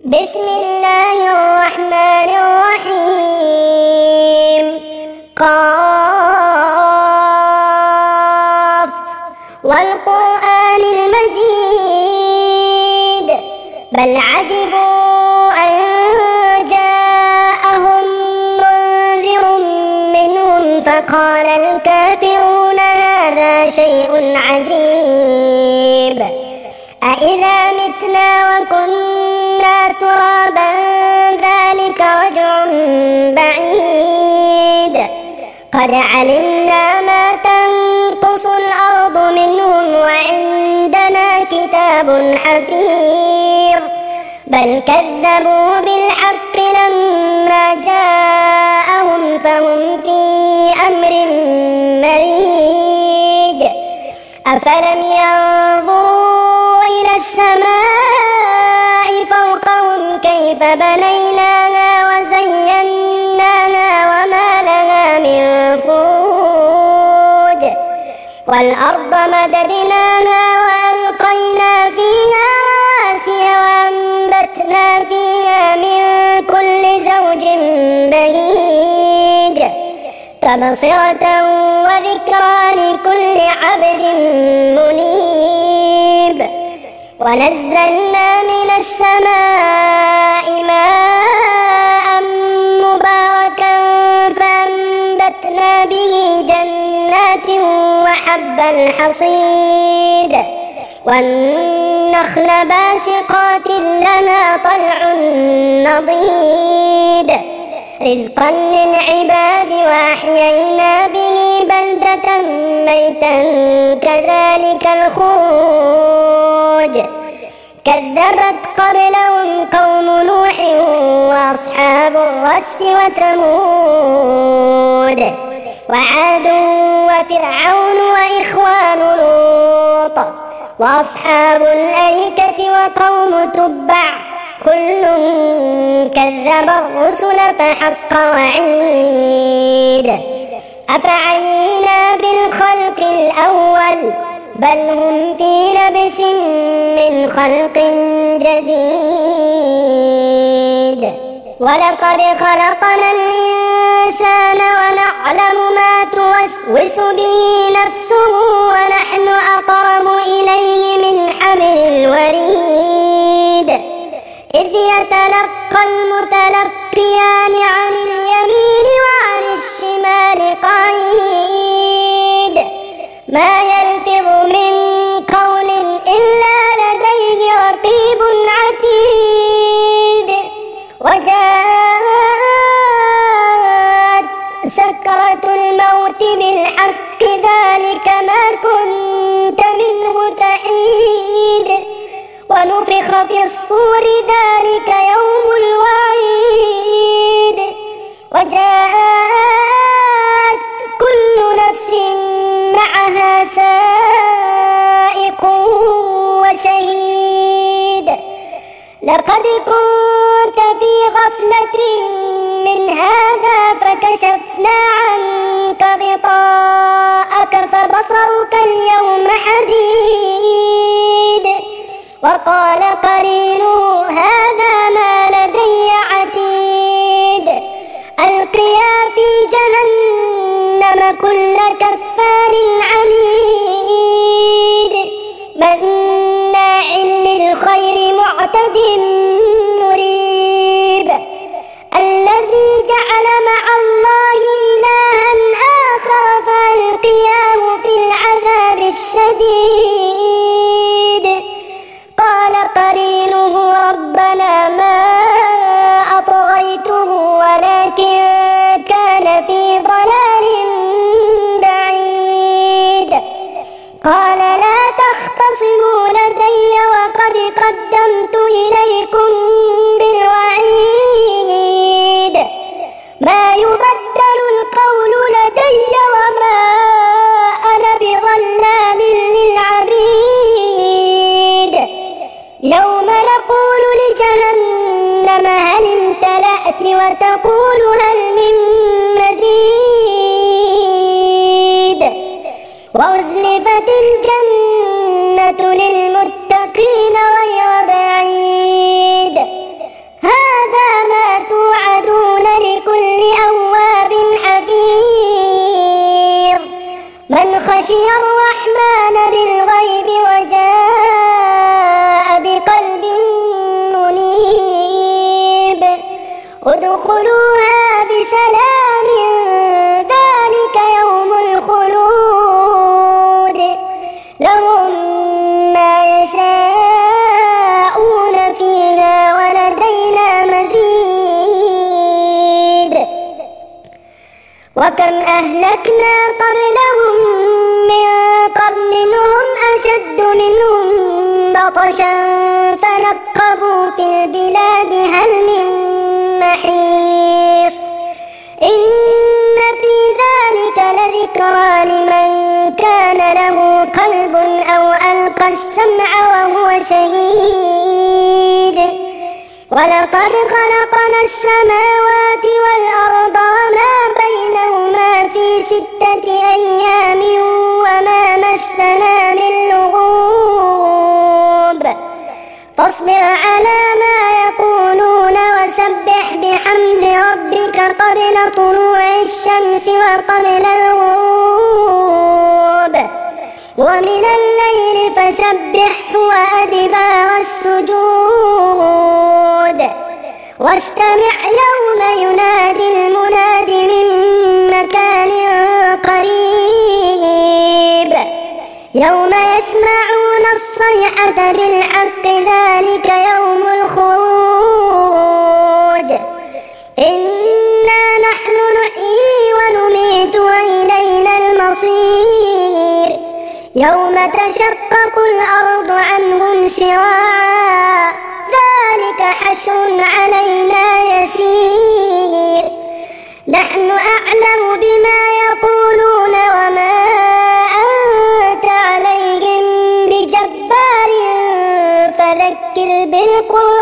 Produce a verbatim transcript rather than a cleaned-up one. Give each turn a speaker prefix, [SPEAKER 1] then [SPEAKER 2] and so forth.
[SPEAKER 1] بسم الله الرحمن الرحيم. قاف والقرآن المجيد بل عجبوا أن جاءهم منذر منهم فقال الكافرون هذا شيء عجيب أإذا متنا وكنا ترابا ذلك رجع بعيد قد علمنا ما تنقص الأرض منهم وعندنا كتاب حفيظ بل كذبوا بالحق لما جاءهم فهم في أمر مريج أفلم ينظروا إلى السماء فوقهم كيف بنيناها وزيناها وما لها من فروج والأرض مددناها وألقينا فيها رواسي وأنبتنا فيها من كل زوج بهيج تبصرة وذكرى لكل عبد منيب ونزلنا من السماء ماء مباركا فأنبتنا به جنات وحب الحصيد والنخل باسقات لها طلع نضيد رزقا للعباد وأحيينا به بلدة ميتا كذلك الخروج كذبت قبلهم قوم نوح وأصحاب الرس وثمود وعاد وفرعون وإخوان لوط وأصحاب الأيكة وقوم تبع كل كذب الرسل فحق وعيد أفعينا بالخلق الأول بل هم في لبس من خلق جديد ولقد خلقنا الإنسان ونعلم ما توسوس به نفسه ونحن أقرب إليه من حبل الوريد إذ يتلقى المتلقيان عن اليمين وعن الشمال قعيد ما يلفظ من قول إلا لديه رقيب عتيد وجاءت سكرة الموت بالحق ذلك ما كنت منه تحيد ونفخ في الصور ذلك يوم الوعيد وجاءت كل نفس معها سائق وشهيد لقد كنت في غفلة من هذا فكشفنا عنك غطاءك فبصرك اليوم حديد وقال قرينه هذا ما لدي عتيد ألقيا في جهنم كل كفار عنيد مناع للخير معتد مريب الذي جعل مع الله إلها آخر فألقياه في العذاب الشديد قال قرينه ربنا ما أطغيته ولكن كان في ضلال بعيد قال لا تختصموا لدي وقد قدمت إليكم بالوعيد ما يبدل القول لدي وما أنا بظلام للعبيد يوم نقول لجهنم هل امتلأت وتقول هل من مزيد وأزلفت الجنة للمتقين غير بعيد ادخلوها بسلام ذلك يوم الخلود لهم ما يشاءون فيها ولدينا مزيد وكم أهلكنا قبلهم من قرن هم أشد منهم بطشا فنقبوا في البلاد هل من محيص إن في ذلك لذكرى لمن كان له قلب أو ألقى السمع وهو شهيد ولقد خلقنا السماوات والأرض وما بينهما في ستة أيام وما مسنا من لغوب فاصبر على ما يقولون وسبح بحمد ربك قبل طلوع الشمس وقبل الغروب ومن الليل فسبحه وأدبار السجود واستمع يوم ينادي المناد من مكان قريب يوم يسمعون الصيحة بالحق ذلك يوم الخروج إنا نحن نحيي ونميت وإلينا المصير يوم تشقق الأرض عنهم سراعا ذلك حشر علينا يسير نحن أعلم بما يقولون وما أنت عليهم بجبار فذكر بالقرآن